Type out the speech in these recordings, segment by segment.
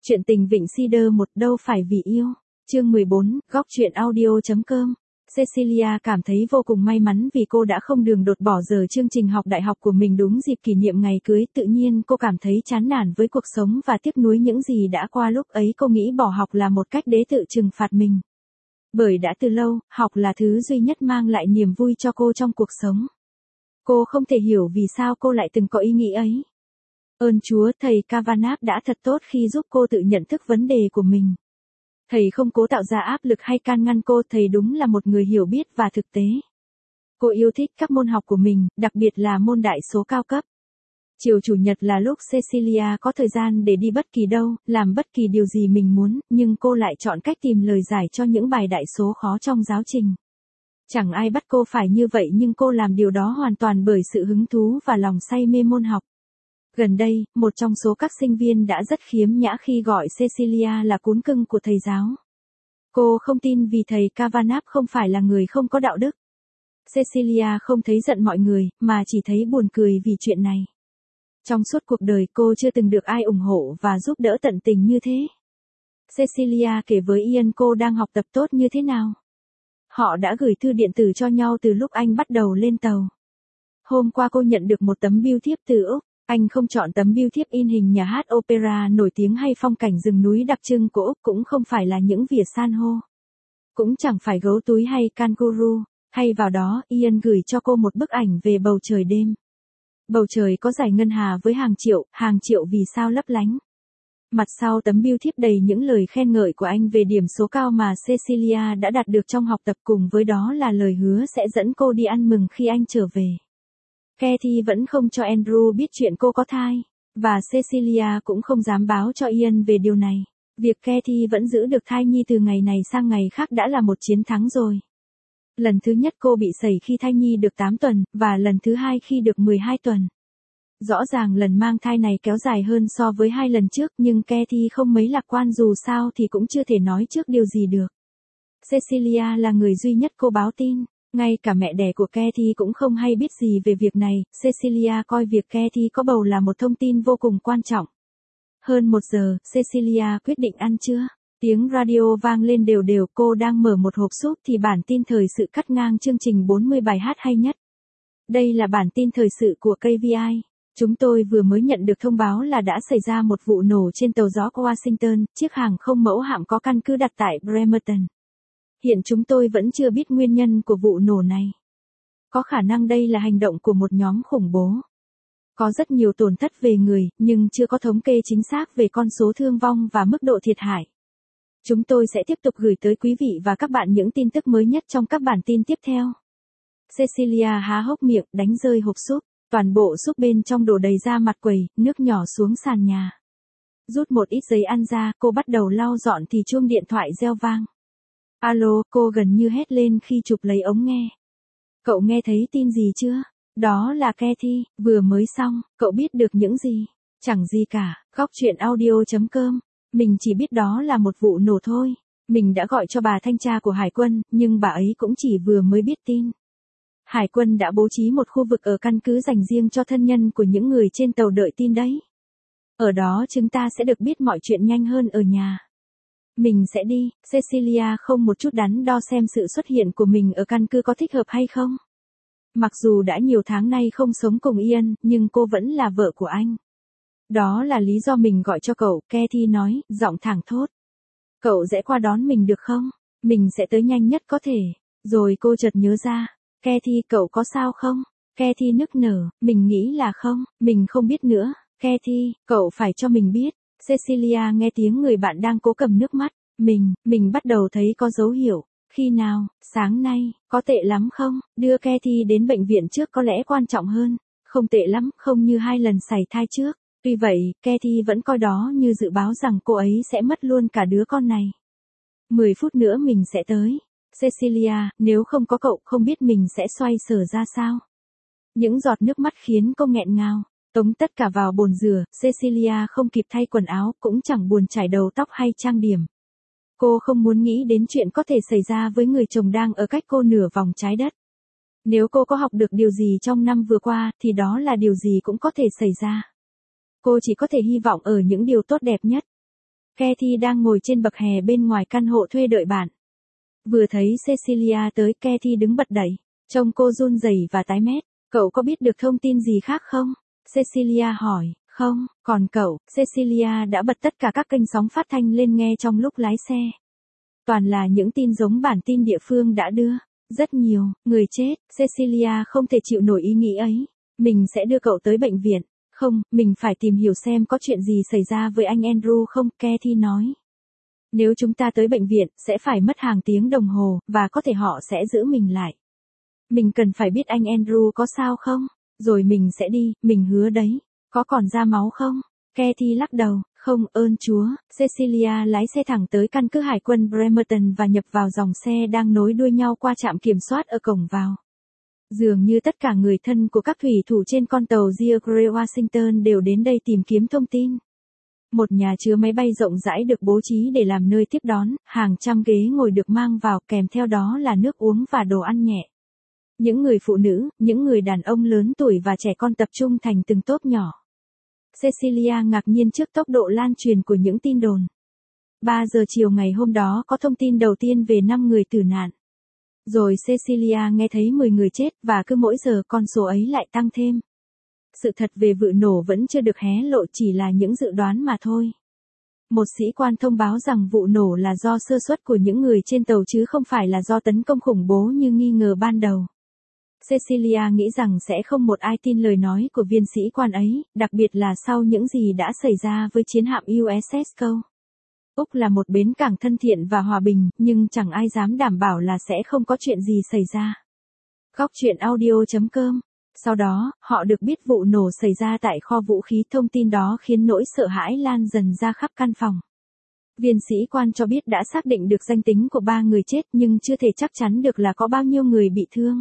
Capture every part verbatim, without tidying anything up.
Chuyện tình Vịnh Cedar một đâu phải vì yêu. Chương mười bốn, góc truyện audio.com. Cecilia cảm thấy vô cùng may mắn vì cô đã không đường đột bỏ giờ chương trình học đại học của mình đúng dịp kỷ niệm ngày cưới. Tự nhiên cô cảm thấy chán nản với cuộc sống và tiếc nuối những gì đã qua. Lúc ấy cô nghĩ bỏ học là một cách để tự trừng phạt mình. Bởi đã từ lâu, học là thứ duy nhất mang lại niềm vui cho cô trong cuộc sống. Cô không thể hiểu vì sao cô lại từng có ý nghĩ ấy. Ơn Chúa, thầy Kavanagh đã thật tốt khi giúp cô tự nhận thức vấn đề của mình. Thầy không cố tạo ra áp lực hay can ngăn cô, thầy đúng là một người hiểu biết và thực tế. Cô yêu thích các môn học của mình, đặc biệt là môn đại số cao cấp. Chiều chủ nhật là lúc Cecilia có thời gian để đi bất kỳ đâu, làm bất kỳ điều gì mình muốn, nhưng cô lại chọn cách tìm lời giải cho những bài đại số khó trong giáo trình. Chẳng ai bắt cô phải như vậy nhưng cô làm điều đó hoàn toàn bởi sự hứng thú và lòng say mê môn học. Gần đây, một trong số các sinh viên đã rất khiếm nhã khi gọi Cecilia là cún cưng của thầy giáo. Cô không tin vì thầy Kavanagh không phải là người không có đạo đức. Cecilia không thấy giận mọi người, mà chỉ thấy buồn cười vì chuyện này. Trong suốt cuộc đời cô chưa từng được ai ủng hộ và giúp đỡ tận tình như thế. Cecilia kể với Ian cô đang học tập tốt như thế nào. Họ đã gửi thư điện tử cho nhau từ lúc anh bắt đầu lên tàu. Hôm qua cô nhận được một tấm bưu thiếp từ Úc. Anh không chọn tấm bưu thiếp in hình nhà hát opera nổi tiếng hay phong cảnh rừng núi đặc trưng của Úc, cũng không phải là những vỉa san hô. Cũng chẳng phải gấu túi hay kangaroo. Thay vào đó, Ian gửi cho cô một bức ảnh về bầu trời đêm. Bầu trời có dải ngân hà với hàng triệu, hàng triệu vì sao lấp lánh. Mặt sau tấm bưu thiếp đầy những lời khen ngợi của anh về điểm số cao mà Cecilia đã đạt được trong học tập, cùng với đó là lời hứa sẽ dẫn cô đi ăn mừng khi anh trở về. Kathy vẫn không cho Andrew biết chuyện cô có thai, và Cecilia cũng không dám báo cho Ian về điều này. Việc Kathy vẫn giữ được thai nhi từ ngày này sang ngày khác đã là một chiến thắng rồi. Lần thứ nhất cô bị sẩy khi thai nhi được tám tuần, và lần thứ hai khi được mười hai tuần. Rõ ràng lần mang thai này kéo dài hơn so với hai lần trước, nhưng Kathy không mấy lạc quan, dù sao thì cũng chưa thể nói trước điều gì được. Cecilia là người duy nhất cô báo tin. Ngay cả mẹ đẻ của Kathy cũng không hay biết gì về việc này. Cecilia coi việc Kathy có bầu là một thông tin vô cùng quan trọng. Hơn một giờ, Cecilia quyết định ăn trưa. Tiếng radio vang lên đều đều, cô đang mở một hộp súp thì bản tin thời sự cắt ngang chương trình bốn mươi bài hát hay nhất. Đây là bản tin thời sự của K V I. Chúng tôi vừa mới nhận được thông báo là đã xảy ra một vụ nổ trên tàu gió Washington, chiếc hàng không mẫu hạm có căn cứ đặt tại Bremerton. Hiện chúng tôi vẫn chưa biết nguyên nhân của vụ nổ này. Có khả năng đây là hành động của một nhóm khủng bố. Có rất nhiều tổn thất về người, nhưng chưa có thống kê chính xác về con số thương vong và mức độ thiệt hại. Chúng tôi sẽ tiếp tục gửi tới quý vị và các bạn những tin tức mới nhất trong các bản tin tiếp theo. Cecilia há hốc miệng, đánh rơi hộp súp. Toàn bộ súp bên trong đổ đầy ra mặt quầy, nước nhỏ xuống sàn nhà. Rút một ít giấy ăn ra, cô bắt đầu lau dọn thì chuông điện thoại reo vang. Alo, cô gần như hét lên khi chụp lấy ống nghe. Cậu nghe thấy tin gì chưa? Đó là Kathy, vừa mới xong, cậu biết được những gì? Chẳng gì cả, góc truyện audio.com. Mình chỉ biết đó là một vụ nổ thôi. Mình đã gọi cho bà thanh tra của Hải quân, nhưng bà ấy cũng chỉ vừa mới biết tin. Hải quân đã bố trí một khu vực ở căn cứ dành riêng cho thân nhân của những người trên tàu đợi tin đấy. Ở đó chúng ta sẽ được biết mọi chuyện nhanh hơn ở nhà. Mình sẽ đi. Cecilia không một chút đắn đo xem sự xuất hiện của mình ở căn cứ có thích hợp hay không. Mặc dù đã nhiều tháng nay không sống cùng Ian, nhưng cô vẫn là vợ của anh. Đó là lý do mình gọi cho cậu, Kathy nói, giọng thẳng thốt. Cậu sẽ qua đón mình được không? Mình sẽ tới nhanh nhất có thể. Rồi cô chợt nhớ ra. Kathy, cậu có sao không? Kathy nức nở, mình nghĩ là không, mình không biết nữa. Kathy, cậu phải cho mình biết. Cecilia nghe tiếng người bạn đang cố cầm nước mắt. Mình, mình bắt đầu thấy có dấu hiệu. Khi nào? Sáng nay, có tệ lắm không? Đưa Kathy đến bệnh viện trước có lẽ quan trọng hơn. Không tệ lắm, không như hai lần sảy thai trước. Tuy vậy, Kathy vẫn coi đó như dự báo rằng cô ấy sẽ mất luôn cả đứa con này. mười phút nữa mình sẽ tới. Cecilia, nếu không có cậu, không biết mình sẽ xoay sở ra sao. Những giọt nước mắt khiến cô nghẹn ngào. Tống tất cả vào bồn rửa, Cecilia không kịp thay quần áo, cũng chẳng buồn chải đầu tóc hay trang điểm. Cô không muốn nghĩ đến chuyện có thể xảy ra với người chồng đang ở cách cô nửa vòng trái đất. Nếu cô có học được điều gì trong năm vừa qua, thì đó là điều gì cũng có thể xảy ra. Cô chỉ có thể hy vọng ở những điều tốt đẹp nhất. Kathy đang ngồi trên bậc hè bên ngoài căn hộ thuê đợi bạn. Vừa thấy Cecilia tới, Kathy đứng bật dậy, trông cô run rẩy và tái mét. Cậu có biết được thông tin gì khác không? Cecilia hỏi. Không, còn cậu? Cecilia đã bật tất cả các kênh sóng phát thanh lên nghe trong lúc lái xe. Toàn là những tin giống bản tin địa phương đã đưa. Rất nhiều, người chết. Cecilia không thể chịu nổi ý nghĩ ấy. Mình sẽ đưa cậu tới bệnh viện. Không, mình phải tìm hiểu xem có chuyện gì xảy ra với anh Andrew không, Kathy nói. Nếu chúng ta tới bệnh viện, sẽ phải mất hàng tiếng đồng hồ, và có thể họ sẽ giữ mình lại. Mình cần phải biết anh Andrew có sao không? Rồi mình sẽ đi, mình hứa đấy. Có còn ra máu không? Kathy lắc đầu. Không, ơn Chúa. Cecilia lái xe thẳng tới căn cứ hải quân Bremerton và nhập vào dòng xe đang nối đuôi nhau qua trạm kiểm soát ở cổng vào. Dường như tất cả người thân của các thủy thủ trên con tàu George Washington đều đến đây tìm kiếm thông tin. Một nhà chứa máy bay rộng rãi được bố trí để làm nơi tiếp đón, hàng trăm ghế ngồi được mang vào, kèm theo đó là nước uống và đồ ăn nhẹ. Những người phụ nữ, những người đàn ông lớn tuổi và trẻ con tập trung thành từng tốp nhỏ. Cecilia ngạc nhiên trước tốc độ lan truyền của những tin đồn. ba giờ chiều ngày hôm đó có thông tin đầu tiên về năm người tử nạn. Rồi Cecilia nghe thấy mười người chết và cứ mỗi giờ con số ấy lại tăng thêm. Sự thật về vụ nổ vẫn chưa được hé lộ, chỉ là những dự đoán mà thôi. Một sĩ quan thông báo rằng vụ nổ là do sơ suất của những người trên tàu chứ không phải là do tấn công khủng bố như nghi ngờ ban đầu. Cecilia nghĩ rằng sẽ không một ai tin lời nói của viên sĩ quan ấy, đặc biệt là sau những gì đã xảy ra với chiến hạm u ét ét Cole. Úc là một bến cảng thân thiện và hòa bình, nhưng chẳng ai dám đảm bảo là sẽ không có chuyện gì xảy ra. Góc truyện audio chấm com. Sau đó, họ được biết vụ nổ xảy ra tại kho vũ khí. Thông tin đó khiến nỗi sợ hãi lan dần ra khắp căn phòng. Viên sĩ quan cho biết đã xác định được danh tính của ba người chết nhưng chưa thể chắc chắn được là có bao nhiêu người bị thương.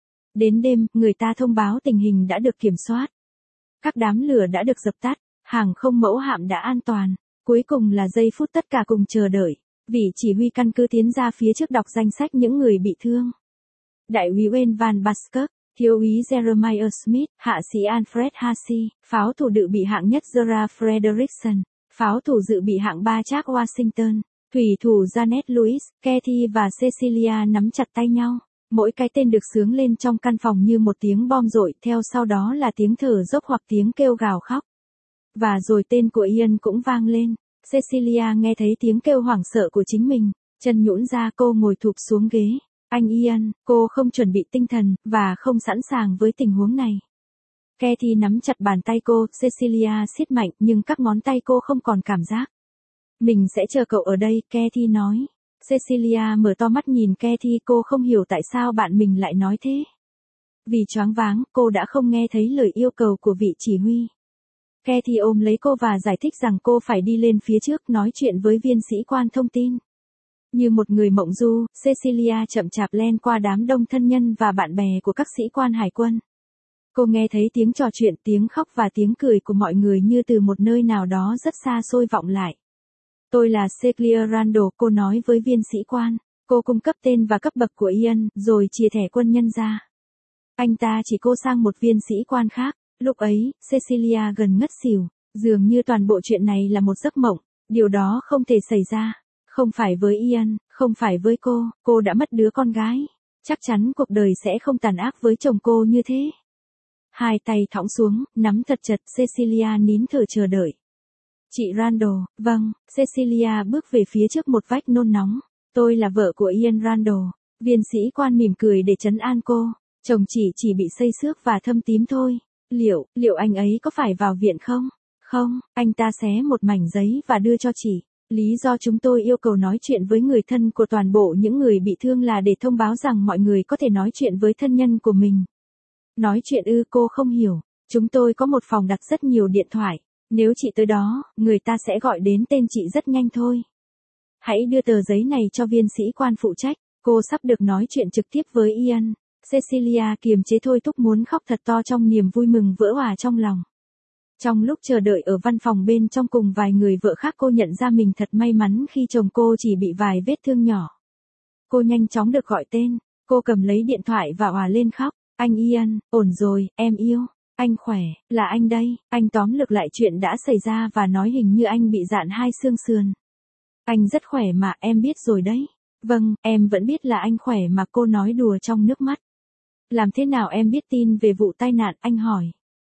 Đến đêm, người ta thông báo tình hình đã được kiểm soát. Các đám lửa đã được dập tắt, hàng không mẫu hạm đã an toàn. Cuối cùng là giây phút tất cả cùng chờ đợi. Vị chỉ huy căn cứ tiến ra phía trước đọc danh sách những người bị thương. Đại úy Wayne Van Buskirk, thiếu úy Jeremiah Smith, hạ sĩ Alfred Hassey, pháo thủ dự bị hạng nhất Zora Frederickson, pháo thủ dự bị hạng ba Jack Washington, thủy thủ Janet Lewis. Kathy và Cecilia nắm chặt tay nhau. Mỗi cái tên được xướng lên trong căn phòng như một tiếng bom dội, theo sau đó là tiếng thở dốc hoặc tiếng kêu gào khóc. Và rồi tên của Ian cũng vang lên. Cecilia nghe thấy tiếng kêu hoảng sợ của chính mình. Chân nhũn ra, cô ngồi thụp xuống ghế. Anh Ian, cô không chuẩn bị tinh thần, và không sẵn sàng với tình huống này. Kathy nắm chặt bàn tay cô, Cecilia siết mạnh nhưng các ngón tay cô không còn cảm giác. Mình sẽ chờ cậu ở đây, Kathy nói. Cecilia mở to mắt nhìn Kathy, cô không hiểu tại sao bạn mình lại nói thế. Vì choáng váng, cô đã không nghe thấy lời yêu cầu của vị chỉ huy. Kathy ôm lấy cô và giải thích rằng cô phải đi lên phía trước nói chuyện với viên sĩ quan thông tin. Như một người mộng du, Cecilia chậm chạp len qua đám đông thân nhân và bạn bè của các sĩ quan hải quân. Cô nghe thấy tiếng trò chuyện, tiếng khóc và tiếng cười của mọi người như từ một nơi nào đó rất xa xôi vọng lại. Tôi là Cecilia Randall, cô nói với viên sĩ quan. Cô cung cấp tên và cấp bậc của Ian, rồi chia thẻ quân nhân ra. Anh ta chỉ cô sang một viên sĩ quan khác. Lúc ấy, Cecilia gần ngất xỉu. Dường như toàn bộ chuyện này là một giấc mộng. Điều đó không thể xảy ra. Không phải với Ian, không phải với cô. Cô đã mất đứa con gái. Chắc chắn cuộc đời sẽ không tàn ác với chồng cô như thế. Hai tay thõng xuống, nắm thật chặt, Cecilia nín thở chờ đợi. Chị Randall, vâng. Cecilia bước về phía trước một vách nôn nóng. Tôi là vợ của Ian Randall. Viên sĩ quan mỉm cười để trấn an cô. Chồng chị chỉ bị xây xước và thâm tím thôi. Liệu, liệu anh ấy có phải vào viện không? Không, anh ta xé một mảnh giấy và đưa cho chị. Lý do chúng tôi yêu cầu nói chuyện với người thân của toàn bộ những người bị thương là để thông báo rằng mọi người có thể nói chuyện với thân nhân của mình. Nói chuyện ư? Cô không hiểu. Chúng tôi có một phòng đặt rất nhiều điện thoại. Nếu chị tới đó, người ta sẽ gọi đến tên chị rất nhanh thôi. Hãy đưa tờ giấy này cho viên sĩ quan phụ trách. Cô sắp được nói chuyện trực tiếp với Ian. Cecilia kiềm chế thôi thúc muốn khóc thật to trong niềm vui mừng vỡ òa trong lòng. Trong lúc chờ đợi ở văn phòng bên trong cùng vài người vợ khác, cô nhận ra mình thật may mắn khi chồng cô chỉ bị vài vết thương nhỏ. Cô nhanh chóng được gọi tên. Cô cầm lấy điện thoại và òa lên khóc. Anh Ian, ổn rồi, em yêu. Anh khỏe, là anh đây. Anh tóm lược lại chuyện đã xảy ra và nói hình như anh bị dạn hai xương sườn. Anh rất khỏe mà, em biết rồi đấy. Vâng, em vẫn biết là anh khỏe mà, cô nói đùa trong nước mắt. Làm thế nào em biết tin về vụ tai nạn, anh hỏi.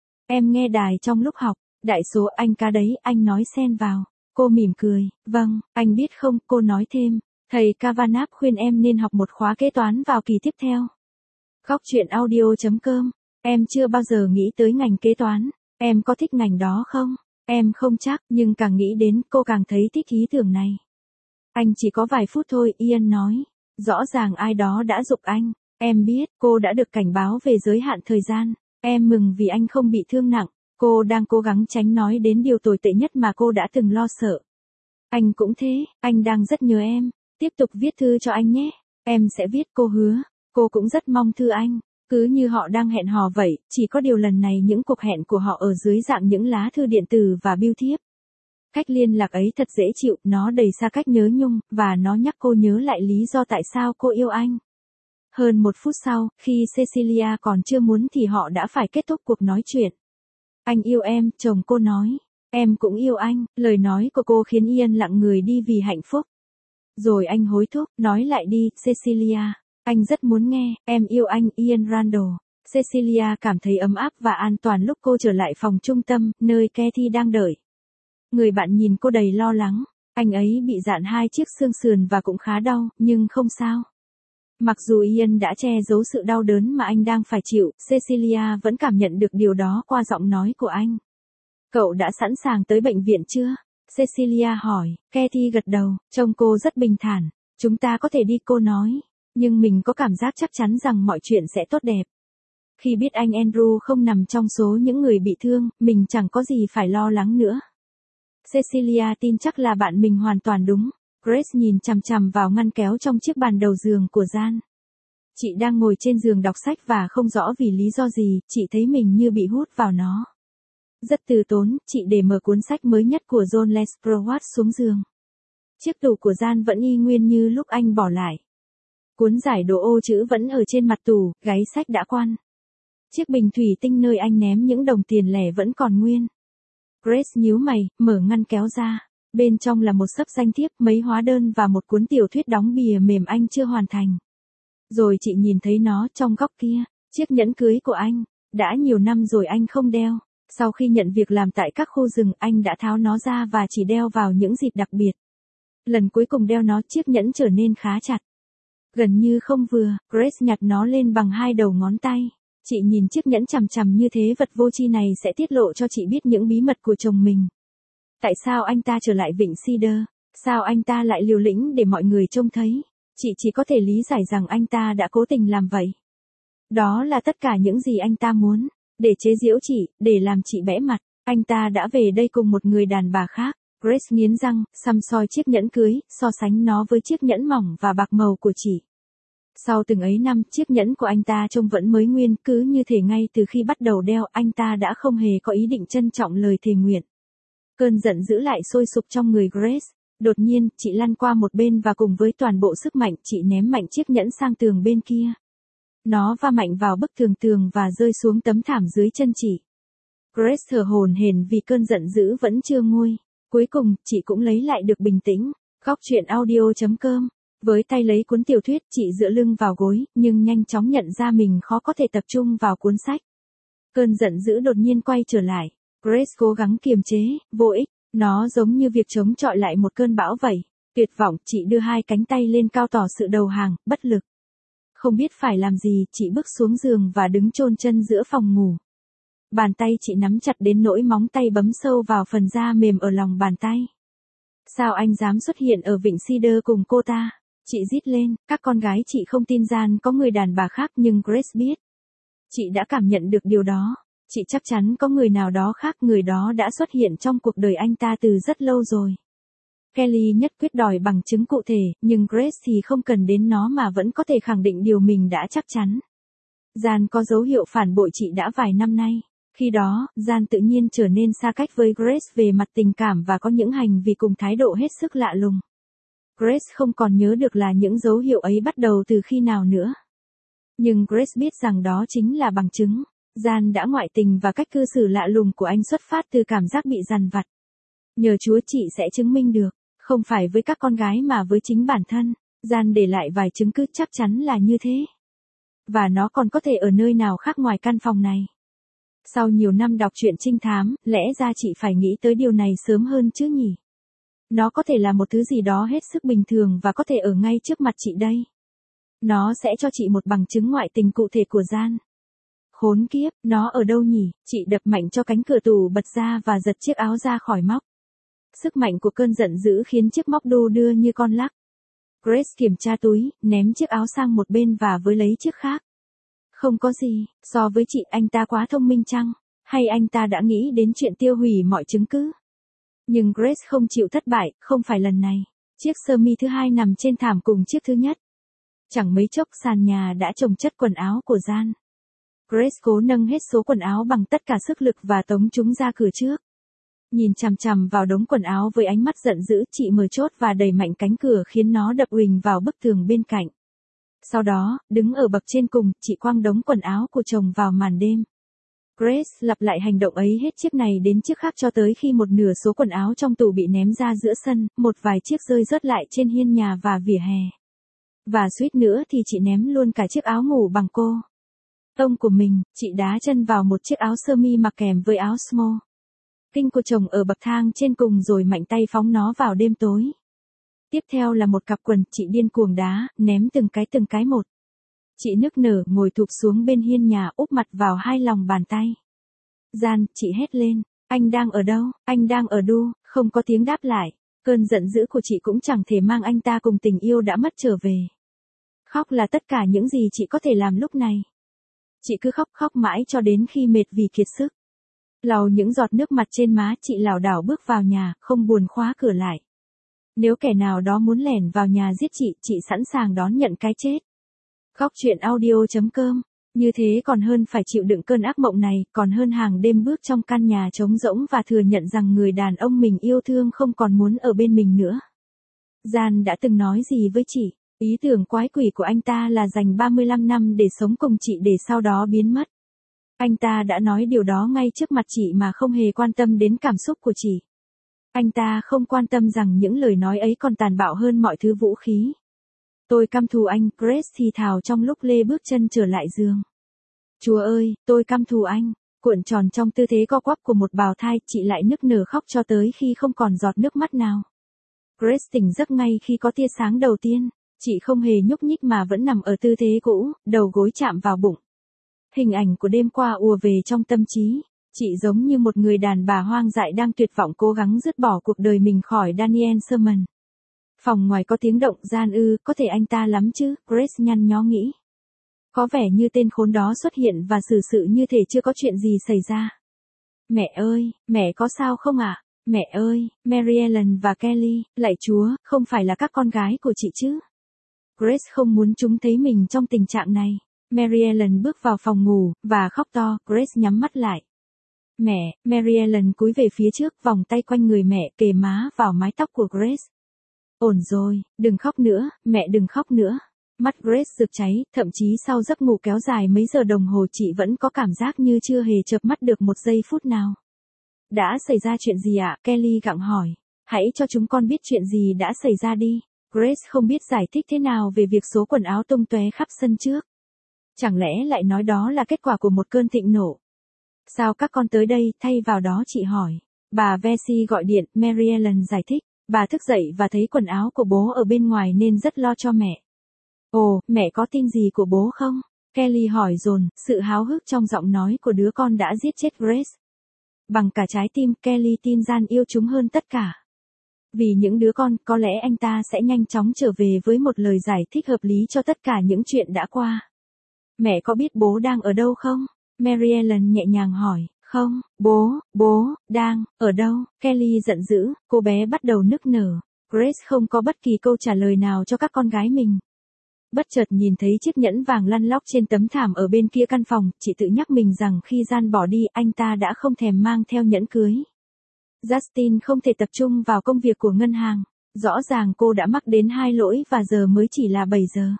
Em nghe đài trong lúc học, đại số anh ca đấy, anh nói xen vào. Cô mỉm cười, vâng, anh biết không, cô nói thêm. Thầy Kavanagh khuyên em nên học một khóa kế toán vào kỳ tiếp theo. Góc chuyện audio chấm com. Em chưa bao giờ nghĩ tới ngành kế toán. Em có thích ngành đó không? Em không chắc, nhưng càng nghĩ đến cô càng thấy thích ý tưởng này. Anh chỉ có vài phút thôi, Ian nói. Rõ ràng ai đó đã giục anh. Em biết, cô đã được cảnh báo về giới hạn thời gian. Em mừng vì anh không bị thương nặng. Cô đang cố gắng tránh nói đến điều tồi tệ nhất mà cô đã từng lo sợ. Anh cũng thế, anh đang rất nhớ em. Tiếp tục viết thư cho anh nhé. Em sẽ viết, cô hứa. Cô cũng rất mong thư anh. Cứ như họ đang hẹn hò vậy, chỉ có điều lần này những cuộc hẹn của họ ở dưới dạng những lá thư điện tử và bưu thiếp. Cách liên lạc ấy thật dễ chịu, nó đầy xa cách nhớ nhung, và nó nhắc cô nhớ lại lý do tại sao cô yêu anh. Hơn một phút sau, khi Cecilia còn chưa muốn thì họ đã phải kết thúc cuộc nói chuyện. Anh yêu em, chồng cô nói. Em cũng yêu anh, lời nói của cô khiến Ian lặng người đi vì hạnh phúc. Rồi anh hối thúc, nói lại đi, Cecilia. Anh rất muốn nghe, em yêu anh, Ian Randall. Cecilia cảm thấy ấm áp và an toàn lúc cô trở lại phòng trung tâm, nơi Kathy đang đợi. Người bạn nhìn cô đầy lo lắng. Anh ấy bị dạn hai chiếc xương sườn và cũng khá đau, nhưng không sao. Mặc dù Ian đã che giấu sự đau đớn mà anh đang phải chịu, Cecilia vẫn cảm nhận được điều đó qua giọng nói của anh. Cậu đã sẵn sàng tới bệnh viện chưa? Cecilia hỏi. Kathy gật đầu, trông cô rất bình thản. Chúng ta có thể đi, cô nói. Nhưng mình có cảm giác chắc chắn rằng mọi chuyện sẽ tốt đẹp. Khi biết anh Andrew không nằm trong số những người bị thương, mình chẳng có gì phải lo lắng nữa. Cecilia tin chắc là bạn mình hoàn toàn đúng. Grace nhìn chằm chằm vào ngăn kéo trong chiếc bàn đầu giường của Jan. Chị đang ngồi trên giường đọc sách và không rõ vì lý do gì, chị thấy mình như bị hút vào nó. Rất từ tốn, chị để mở cuốn sách mới nhất của John Les Prowatt xuống giường. Chiếc tủ của Jan vẫn y nguyên như lúc anh bỏ lại. Cuốn giải đồ ô chữ vẫn ở trên mặt tủ, gáy sách đã quan. Chiếc bình thủy tinh nơi anh ném những đồng tiền lẻ vẫn còn nguyên. Grace nhíu mày, mở ngăn kéo ra. Bên trong là một xấp danh thiếp, mấy hóa đơn và một cuốn tiểu thuyết đóng bìa mềm anh chưa hoàn thành. Rồi chị nhìn thấy nó trong góc kia, chiếc nhẫn cưới của anh. Đã nhiều năm rồi anh không đeo. Sau khi nhận việc làm tại các khu rừng, anh đã tháo nó ra và chỉ đeo vào những dịp đặc biệt. Lần cuối cùng đeo nó, chiếc nhẫn trở nên khá chặt. Gần như không vừa, Grace nhặt nó lên bằng hai đầu ngón tay. Chị nhìn chiếc nhẫn chằm chằm như thế, vật vô tri này sẽ tiết lộ cho chị biết những bí mật của chồng mình. Tại sao anh ta trở lại Vịnh Cedar? Sao anh ta lại liều lĩnh để mọi người trông thấy? Chị chỉ có thể lý giải rằng anh ta đã cố tình làm vậy. Đó là tất cả những gì anh ta muốn. Để chế giễu chị, để làm chị bẽ mặt. Anh ta đã về đây cùng một người đàn bà khác. Grace nghiến răng, săm soi chiếc nhẫn cưới, so sánh nó với chiếc nhẫn mỏng và bạc màu của chị. Sau từng ấy năm, chiếc nhẫn của anh ta trông vẫn mới nguyên, cứ như thể ngay từ khi bắt đầu đeo, anh ta đã không hề có ý định trân trọng lời thề nguyện. Cơn giận dữ lại sôi sục trong người Grace. Đột nhiên, chị lăn qua một bên và cùng với toàn bộ sức mạnh, chị ném mạnh chiếc nhẫn sang tường bên kia. Nó va mạnh vào bức tường tường và rơi xuống tấm thảm dưới chân chị. Grace thở hổn hển vì cơn giận dữ vẫn chưa nguôi. Cuối cùng, chị cũng lấy lại được bình tĩnh. Góc chuyện audio chấm com. Với tay lấy cuốn tiểu thuyết, chị dựa lưng vào gối, nhưng nhanh chóng nhận ra mình khó có thể tập trung vào cuốn sách. Cơn giận dữ đột nhiên quay trở lại. Grace cố gắng kiềm chế, vô ích. Nó giống như việc chống chọi lại một cơn bão vậy. Tuyệt vọng, chị đưa hai cánh tay lên cao tỏ sự đầu hàng, bất lực. Không biết phải làm gì, chị bước xuống giường và đứng chôn chân giữa phòng ngủ. Bàn tay chị nắm chặt đến nỗi móng tay bấm sâu vào phần da mềm ở lòng bàn tay. Sao anh dám xuất hiện ở Vịnh Cedar cùng cô ta? Chị rít lên, các con gái chị không tin Jan có người đàn bà khác, nhưng Grace biết. Chị đã cảm nhận được điều đó. Chị chắc chắn có người nào đó khác, người đó đã xuất hiện trong cuộc đời anh ta từ rất lâu rồi. Kelly nhất quyết đòi bằng chứng cụ thể, nhưng Grace thì không cần đến nó mà vẫn có thể khẳng định điều mình đã chắc chắn. Jan có dấu hiệu phản bội chị đã vài năm nay. Khi đó, Jan tự nhiên trở nên xa cách với Grace về mặt tình cảm và có những hành vi cùng thái độ hết sức lạ lùng. Grace không còn nhớ được là những dấu hiệu ấy bắt đầu từ khi nào nữa. Nhưng Grace biết rằng đó chính là bằng chứng. Jan đã ngoại tình và cách cư xử lạ lùng của anh xuất phát từ cảm giác bị dằn vặt. Nhờ Chúa chị sẽ chứng minh được. Không phải với các con gái mà với chính bản thân. Gian để lại vài chứng cứ chắc chắn là như thế. Và nó còn có thể ở nơi nào khác ngoài căn phòng này. Sau nhiều năm đọc truyện trinh thám, lẽ ra chị phải nghĩ tới điều này sớm hơn chứ nhỉ? Nó có thể là một thứ gì đó hết sức bình thường và có thể ở ngay trước mặt chị đây. Nó sẽ cho chị một bằng chứng ngoại tình cụ thể của Gian. Khốn kiếp, nó ở đâu nhỉ? Chị đập mạnh cho cánh cửa tủ bật ra và giật chiếc áo ra khỏi móc. Sức mạnh của cơn giận dữ khiến chiếc móc đu đưa như con lắc. Grace kiểm tra túi, ném chiếc áo sang một bên và với lấy chiếc khác. Không có gì, so với chị anh ta quá thông minh chăng? Hay anh ta đã nghĩ đến chuyện tiêu hủy mọi chứng cứ? Nhưng Grace không chịu thất bại, không phải lần này. Chiếc sơ mi thứ hai nằm trên thảm cùng chiếc thứ nhất. Chẳng mấy chốc sàn nhà đã chồng chất quần áo của Gian. Grace cố nâng hết số quần áo bằng tất cả sức lực và tống chúng ra cửa trước. Nhìn chằm chằm vào đống quần áo với ánh mắt giận dữ, chị mở chốt và đẩy mạnh cánh cửa khiến nó đập uỳnh vào bức tường bên cạnh. Sau đó, đứng ở bậc trên cùng, chị quăng đống quần áo của chồng vào màn đêm. Grace lặp lại hành động ấy hết chiếc này đến chiếc khác cho tới khi một nửa số quần áo trong tủ bị ném ra giữa sân, một vài chiếc rơi rớt lại trên hiên nhà và vỉa hè. Và suýt nữa thì chị ném luôn cả chiếc áo ngủ bằng cô tông của mình, chị đá chân vào một chiếc áo sơ mi mặc kèm với áo small kinh của chồng ở bậc thang trên cùng rồi mạnh tay phóng nó vào đêm tối. Tiếp theo là một cặp quần, chị điên cuồng đá, ném từng cái từng cái một. Chị nức nở ngồi thụp xuống bên hiên nhà úp mặt vào hai lòng bàn tay. Gian, chị hét lên, anh đang ở đâu, anh đang ở đu, không có tiếng đáp lại. Cơn giận dữ của chị cũng chẳng thể mang anh ta cùng tình yêu đã mất trở về. Khóc là tất cả những gì chị có thể làm lúc này. Chị cứ khóc khóc mãi cho đến khi mệt vì kiệt sức. Lau những giọt nước mặt trên má, chị lảo đảo bước vào nhà, không buồn khóa cửa lại. Nếu kẻ nào đó muốn lẻn vào nhà giết chị, chị sẵn sàng đón nhận cái chết. Góc truyện audio chấm com. Như thế còn hơn phải chịu đựng cơn ác mộng này, còn hơn hàng đêm bước trong căn nhà trống rỗng và thừa nhận rằng người đàn ông mình yêu thương không còn muốn ở bên mình nữa. Gian đã từng nói gì với chị? Ý tưởng quái quỷ của anh ta là dành ba mươi lăm năm để sống cùng chị để sau đó biến mất. Anh ta đã nói điều đó ngay trước mặt chị mà không hề quan tâm đến cảm xúc của chị. Anh ta không quan tâm rằng những lời nói ấy còn tàn bạo hơn mọi thứ vũ khí. Tôi căm thù anh, Grace thì thào trong lúc lê bước chân trở lại giường. Chúa ơi, tôi căm thù anh. Cuộn tròn trong tư thế co quắp của một bào thai, chị lại nức nở khóc cho tới khi không còn giọt nước mắt nào. Grace tỉnh giấc ngay khi có tia sáng đầu tiên. Chị không hề nhúc nhích mà vẫn nằm ở tư thế cũ, đầu gối chạm vào bụng. Hình ảnh của đêm qua ùa về trong tâm trí. Chị giống như một người đàn bà hoang dại đang tuyệt vọng cố gắng dứt bỏ cuộc đời mình khỏi Daniel Sherman. Phòng ngoài có tiếng động. Gian ư, có thể anh ta lắm chứ, Grace nhăn nhó nghĩ. Có vẻ như tên khốn đó xuất hiện và xử sự như thể chưa có chuyện gì xảy ra. Mẹ ơi, mẹ có sao không ạ? À? Mẹ ơi, Mary Ellen và Kelly, lạy Chúa, không phải là các con gái của chị chứ? Grace không muốn chúng thấy mình trong tình trạng này. Mary Ellen bước vào phòng ngủ, và khóc to. Grace nhắm mắt lại. Mẹ, Mary Ellen cúi về phía trước, vòng tay quanh người mẹ, kề má vào mái tóc của Grace. Ổn rồi, đừng khóc nữa, mẹ đừng khóc nữa. Mắt Grace rực cháy, thậm chí sau giấc ngủ kéo dài mấy giờ đồng hồ chị vẫn có cảm giác như chưa hề chợp mắt được một giây phút nào. Đã xảy ra chuyện gì ạ? Kelly gặng hỏi. Hãy cho chúng con biết chuyện gì đã xảy ra đi. Grace không biết giải thích thế nào về việc số quần áo tung tóe khắp sân trước. Chẳng lẽ lại nói đó là kết quả của một cơn thịnh nộ? Sao các con tới đây? Thay vào đó chị hỏi. Bà Vesey gọi điện, Mary Ellen giải thích. Bà thức dậy và thấy quần áo của bố ở bên ngoài nên rất lo cho mẹ. Ồ, mẹ có tin gì của bố không? Kelly hỏi dồn, sự háo hức trong giọng nói của đứa con đã giết chết Grace. Bằng cả trái tim, Kelly tin Gian yêu chúng hơn tất cả. Vì những đứa con, có lẽ anh ta sẽ nhanh chóng trở về với một lời giải thích hợp lý cho tất cả những chuyện đã qua. Mẹ có biết bố đang ở đâu không? Mary Ellen nhẹ nhàng hỏi. Không, bố, bố, đang, ở đâu? Kelly giận dữ, cô bé bắt đầu nức nở. Grace không có bất kỳ câu trả lời nào cho các con gái mình. Bất chợt nhìn thấy chiếc nhẫn vàng lăn lóc trên tấm thảm ở bên kia căn phòng, chị tự nhắc mình rằng khi Gian bỏ đi, anh ta đã không thèm mang theo nhẫn cưới. Justin không thể tập trung vào công việc của ngân hàng. Rõ ràng cô đã mắc đến hai lỗi và giờ mới chỉ là bảy giờ.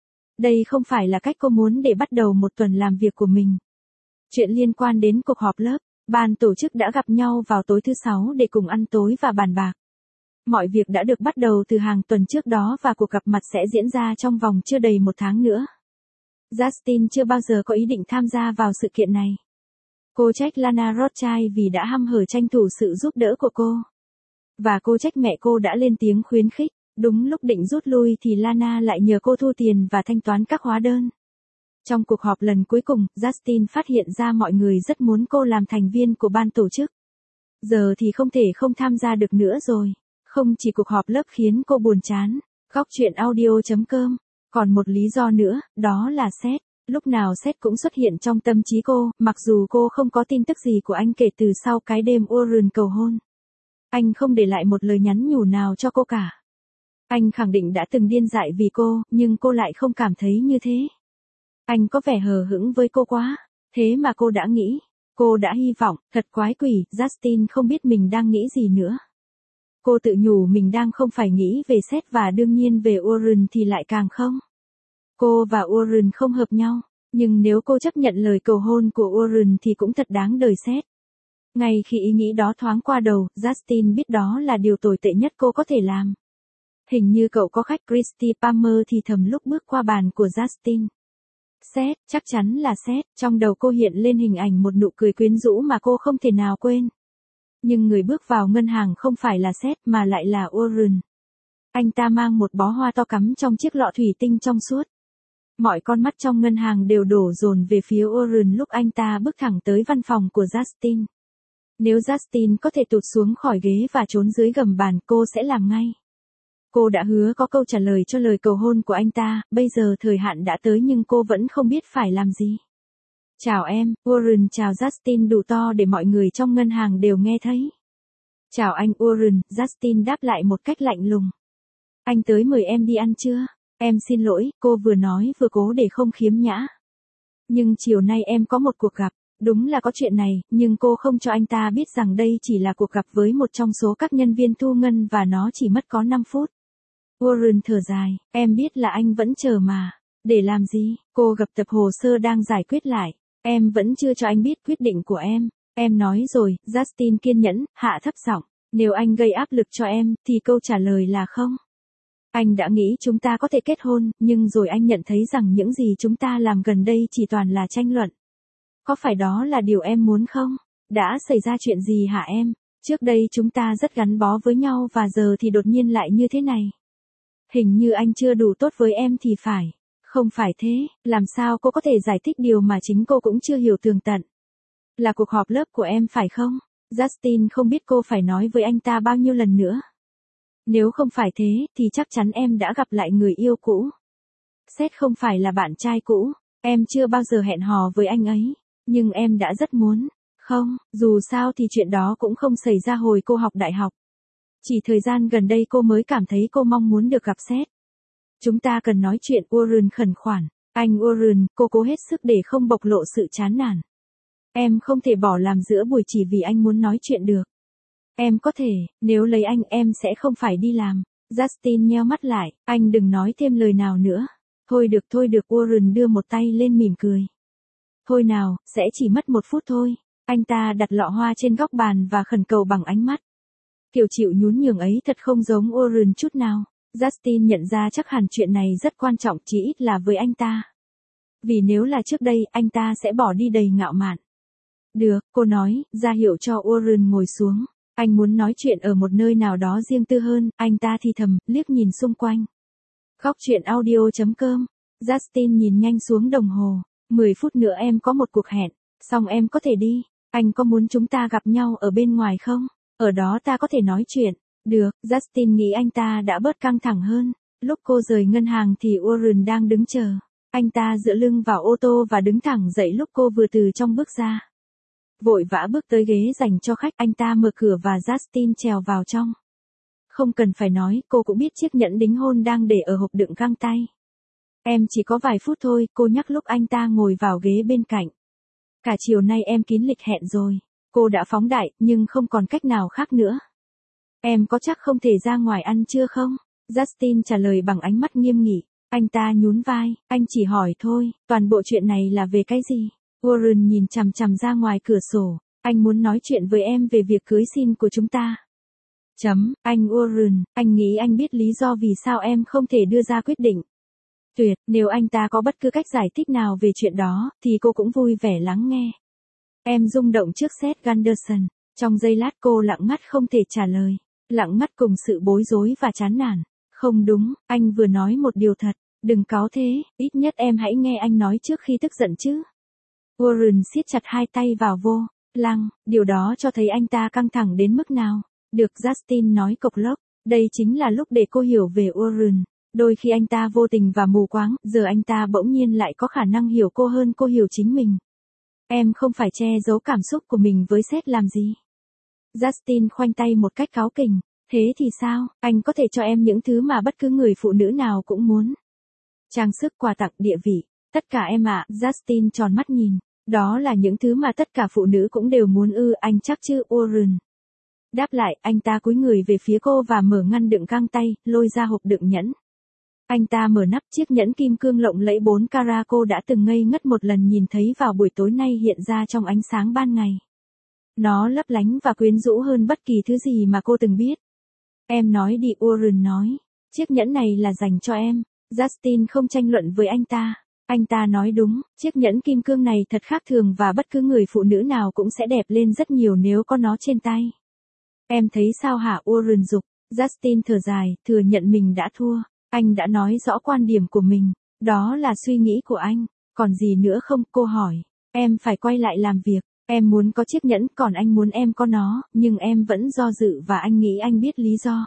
Đây không phải là cách cô muốn để bắt đầu một tuần làm việc của mình. Chuyện liên quan đến cuộc họp lớp, ban tổ chức đã gặp nhau vào tối thứ sáu để cùng ăn tối và bàn bạc. Mọi việc đã được bắt đầu từ hàng tuần trước đó và cuộc gặp mặt sẽ diễn ra trong vòng chưa đầy một tháng nữa. Justin chưa bao giờ có ý định tham gia vào sự kiện này. Cô trách Lana Rothschild vì đã hăm hở tranh thủ sự giúp đỡ của cô. Và cô trách mẹ cô đã lên tiếng khuyến khích. Đúng lúc định rút lui thì Lana lại nhờ cô thu tiền và thanh toán các hóa đơn. Trong cuộc họp lần cuối cùng, Justin phát hiện ra mọi người rất muốn cô làm thành viên của ban tổ chức. Giờ thì không thể không tham gia được nữa rồi. Không chỉ cuộc họp lớp khiến cô buồn chán. Góc chuyện audio chấm com. Còn một lý do nữa, đó là Seth. Lúc nào Seth cũng xuất hiện trong tâm trí cô, mặc dù cô không có tin tức gì của anh kể từ sau cái đêm Warren cầu hôn. Anh không để lại một lời nhắn nhủ nào cho cô cả. Anh khẳng định đã từng điên dại vì cô, nhưng cô lại không cảm thấy như thế. Anh có vẻ hờ hững với cô quá, thế mà cô đã nghĩ. Cô đã hy vọng, thật quái quỷ, Justin không biết mình đang nghĩ gì nữa. Cô tự nhủ mình đang không phải nghĩ về Seth và đương nhiên về Warren thì lại càng không. Cô và Warren không hợp nhau, nhưng nếu cô chấp nhận lời cầu hôn của Warren thì cũng thật đáng đời Seth. Ngay khi ý nghĩ đó thoáng qua đầu, Justin biết đó là điều tồi tệ nhất cô có thể làm. Hình như cậu có khách Christy Palmer thì thầm lúc bước qua bàn của Justin. Seth, chắc chắn là Seth, trong đầu cô hiện lên hình ảnh một nụ cười quyến rũ mà cô không thể nào quên. Nhưng người bước vào ngân hàng không phải là Seth mà lại là Warren. Anh ta mang một bó hoa to cắm trong chiếc lọ thủy tinh trong suốt. Mọi con mắt trong ngân hàng đều đổ dồn về phía Warren lúc anh ta bước thẳng tới văn phòng của Justin. Nếu Justin có thể tụt xuống khỏi ghế và trốn dưới gầm bàn cô sẽ làm ngay. Cô đã hứa có câu trả lời cho lời cầu hôn của anh ta, bây giờ thời hạn đã tới nhưng cô vẫn không biết phải làm gì. Chào em, Warren chào Justin đủ to để mọi người trong ngân hàng đều nghe thấy. Chào anh Warren, Justin đáp lại một cách lạnh lùng. Anh tới mời em đi ăn chưa? Em xin lỗi, cô vừa nói vừa cố để không khiếm nhã. Nhưng chiều nay em có một cuộc gặp, đúng là có chuyện này, nhưng cô không cho anh ta biết rằng đây chỉ là cuộc gặp với một trong số các nhân viên thu ngân và nó chỉ mất có năm phút. Warren thở dài, em biết là anh vẫn chờ mà. Để làm gì? Cô gập tập hồ sơ đang giải quyết lại. Em vẫn chưa cho anh biết quyết định của em. Em nói rồi, Justin kiên nhẫn, hạ thấp giọng. Nếu anh gây áp lực cho em, thì câu trả lời là không. Anh đã nghĩ chúng ta có thể kết hôn, nhưng rồi anh nhận thấy rằng những gì chúng ta làm gần đây chỉ toàn là tranh luận. Có phải đó là điều em muốn không? Đã xảy ra chuyện gì hả em? Trước đây chúng ta rất gắn bó với nhau và giờ thì đột nhiên lại như thế này. Hình như anh chưa đủ tốt với em thì phải. Không phải thế, làm sao cô có thể giải thích điều mà chính cô cũng chưa hiểu tường tận. Là cuộc họp lớp của em phải không? Justin không biết cô phải nói với anh ta bao nhiêu lần nữa. Nếu không phải thế, thì chắc chắn em đã gặp lại người yêu cũ. Seth không phải là bạn trai cũ, em chưa bao giờ hẹn hò với anh ấy, nhưng em đã rất muốn. Không, dù sao thì chuyện đó cũng không xảy ra hồi cô học đại học. Chỉ thời gian gần đây cô mới cảm thấy cô mong muốn được gặp Seth. Chúng ta cần nói chuyện, Warren khẩn khoản. Anh Warren, cô cố hết sức để không bộc lộ sự chán nản. Em không thể bỏ làm giữa buổi chỉ vì anh muốn nói chuyện được. Em có thể, nếu lấy anh em sẽ không phải đi làm. Justin nheo mắt lại, anh đừng nói thêm lời nào nữa. Thôi được thôi được, Warren đưa một tay lên mỉm cười. Thôi nào, sẽ chỉ mất một phút thôi. Anh ta đặt lọ hoa trên góc bàn và khẩn cầu bằng ánh mắt. Kiểu chịu nhún nhường ấy thật không giống Warren chút nào. Justin nhận ra chắc hẳn chuyện này rất quan trọng, chỉ ít là với anh ta. Vì nếu là trước đây, anh ta sẽ bỏ đi đầy ngạo mạn. Được, cô nói, ra hiệu cho Warren ngồi xuống. Anh muốn nói chuyện ở một nơi nào đó riêng tư hơn, anh ta thì thầm, liếc nhìn xung quanh. Góc chuyện audio chấm com. Justin nhìn nhanh xuống đồng hồ. mười phút nữa em có một cuộc hẹn, xong em có thể đi. Anh có muốn chúng ta gặp nhau ở bên ngoài không? Ở đó ta có thể nói chuyện. Được, Justin nghĩ anh ta đã bớt căng thẳng hơn. Lúc cô rời ngân hàng thì Warren đang đứng chờ. Anh ta dựa lưng vào ô tô và đứng thẳng dậy lúc cô vừa từ trong bước ra. Vội vã bước tới ghế dành cho khách, anh ta mở cửa và Justin trèo vào trong. Không cần phải nói, cô cũng biết chiếc nhẫn đính hôn đang để ở hộp đựng găng tay. Em chỉ có vài phút thôi, cô nhắc lúc anh ta ngồi vào ghế bên cạnh. Cả chiều nay em kín lịch hẹn rồi. Cô đã phóng đại, nhưng không còn cách nào khác nữa. Em có chắc không thể ra ngoài ăn trưa không? Justin trả lời bằng ánh mắt nghiêm nghị. Anh ta nhún vai, anh chỉ hỏi thôi, toàn bộ chuyện này là về cái gì? Warren nhìn chằm chằm ra ngoài cửa sổ. Anh muốn nói chuyện với em về việc cưới xin của chúng ta. Chấm, anh Warren, anh nghĩ anh biết lý do vì sao em không thể đưa ra quyết định. Tuyệt, nếu anh ta có bất cứ cách giải thích nào về chuyện đó, thì cô cũng vui vẻ lắng nghe. Em rung động trước Seth Gunderson. Trong giây lát cô lặng ngắt không thể trả lời. Lặng ngắt cùng sự bối rối và chán nản. Không đúng, anh vừa nói một điều thật. Đừng cáu thế, ít nhất em hãy nghe anh nói trước khi tức giận chứ. Warren siết chặt hai tay vào vô lăng, điều đó cho thấy anh ta căng thẳng đến mức nào. Được, Justin nói cộc lốc. Đây chính là lúc để cô hiểu về Warren. Đôi khi anh ta vô tình và mù quáng, giờ anh ta bỗng nhiên lại có khả năng hiểu cô hơn cô hiểu chính mình. Em không phải che giấu cảm xúc của mình với Seth làm gì. Justin khoanh tay một cách cáu kỉnh. Thế thì sao, anh có thể cho em những thứ mà bất cứ người phụ nữ nào cũng muốn. Trang sức, quà tặng, địa vị, tất cả em ạ. Justin tròn mắt nhìn. Đó là những thứ mà tất cả phụ nữ cũng đều muốn ư, anh chắc chứ, Warren. Đáp lại, anh ta cúi người về phía cô và mở ngăn đựng găng tay, lôi ra hộp đựng nhẫn. Anh ta mở nắp chiếc nhẫn kim cương lộng lẫy bốn carat cô đã từng ngây ngất một lần nhìn thấy vào buổi tối nay hiện ra trong ánh sáng ban ngày. Nó lấp lánh và quyến rũ hơn bất kỳ thứ gì mà cô từng biết. Em nói đi, Warren nói. Chiếc nhẫn này là dành cho em. Justin không tranh luận với anh ta. Anh ta nói đúng, chiếc nhẫn kim cương này thật khác thường và bất cứ người phụ nữ nào cũng sẽ đẹp lên rất nhiều nếu có nó trên tay. Em thấy sao hả, Warren giục. Justin thở dài, thừa nhận mình đã thua. Anh đã nói rõ quan điểm của mình. Đó là suy nghĩ của anh. Còn gì nữa không, cô hỏi. Em phải quay lại làm việc. Em muốn có chiếc nhẫn, còn anh muốn em có nó, nhưng em vẫn do dự và anh nghĩ anh biết lý do.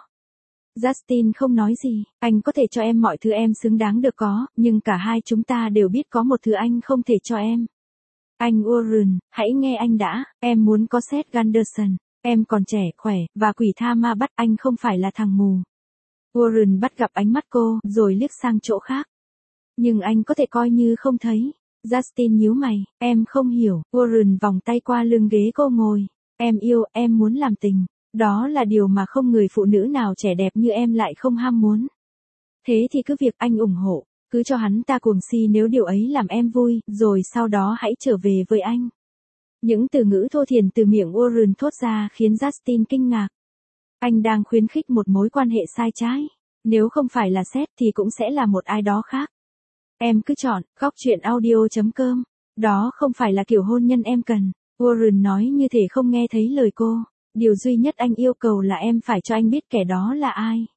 Justin không nói gì, anh có thể cho em mọi thứ em xứng đáng được có, nhưng cả hai chúng ta đều biết có một thứ anh không thể cho em. Anh Warren, hãy nghe anh đã, em muốn có Seth Gunderson, em còn trẻ, khỏe, và quỷ tha ma bắt, anh không phải là thằng mù. Warren bắt gặp ánh mắt cô, rồi liếc sang chỗ khác. Nhưng anh có thể coi như không thấy. Justin nhíu mày, em không hiểu. Warren vòng tay qua lưng ghế cô ngồi. Em yêu, em muốn làm tình. Đó là điều mà không người phụ nữ nào trẻ đẹp như em lại không ham muốn. Thế thì cứ việc anh ủng hộ. Cứ cho hắn ta cuồng si nếu điều ấy làm em vui, rồi sau đó hãy trở về với anh. Những từ ngữ thô thiển từ miệng Warren thốt ra khiến Justin kinh ngạc. Anh đang khuyến khích một mối quan hệ sai trái. Nếu không phải là Seth thì cũng sẽ là một ai đó khác. Em cứ chọn, góc truyện audio chấm com. Đó không phải là kiểu hôn nhân em cần. Warren nói như thể không nghe thấy lời cô. Điều duy nhất anh yêu cầu là em phải cho anh biết kẻ đó là ai.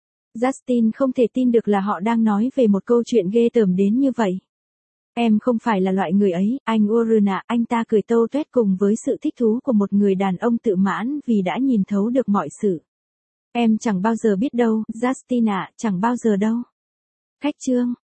Justin không thể tin được là họ đang nói về một câu chuyện ghê tởm đến như vậy. Em không phải là loại người ấy, anh Warren ạ, anh ta cười tâu tuét cùng với sự thích thú của một người đàn ông tự mãn vì đã nhìn thấu được mọi sự. Em chẳng bao giờ biết đâu, Justin ạ, chẳng bao giờ đâu. Khách chương.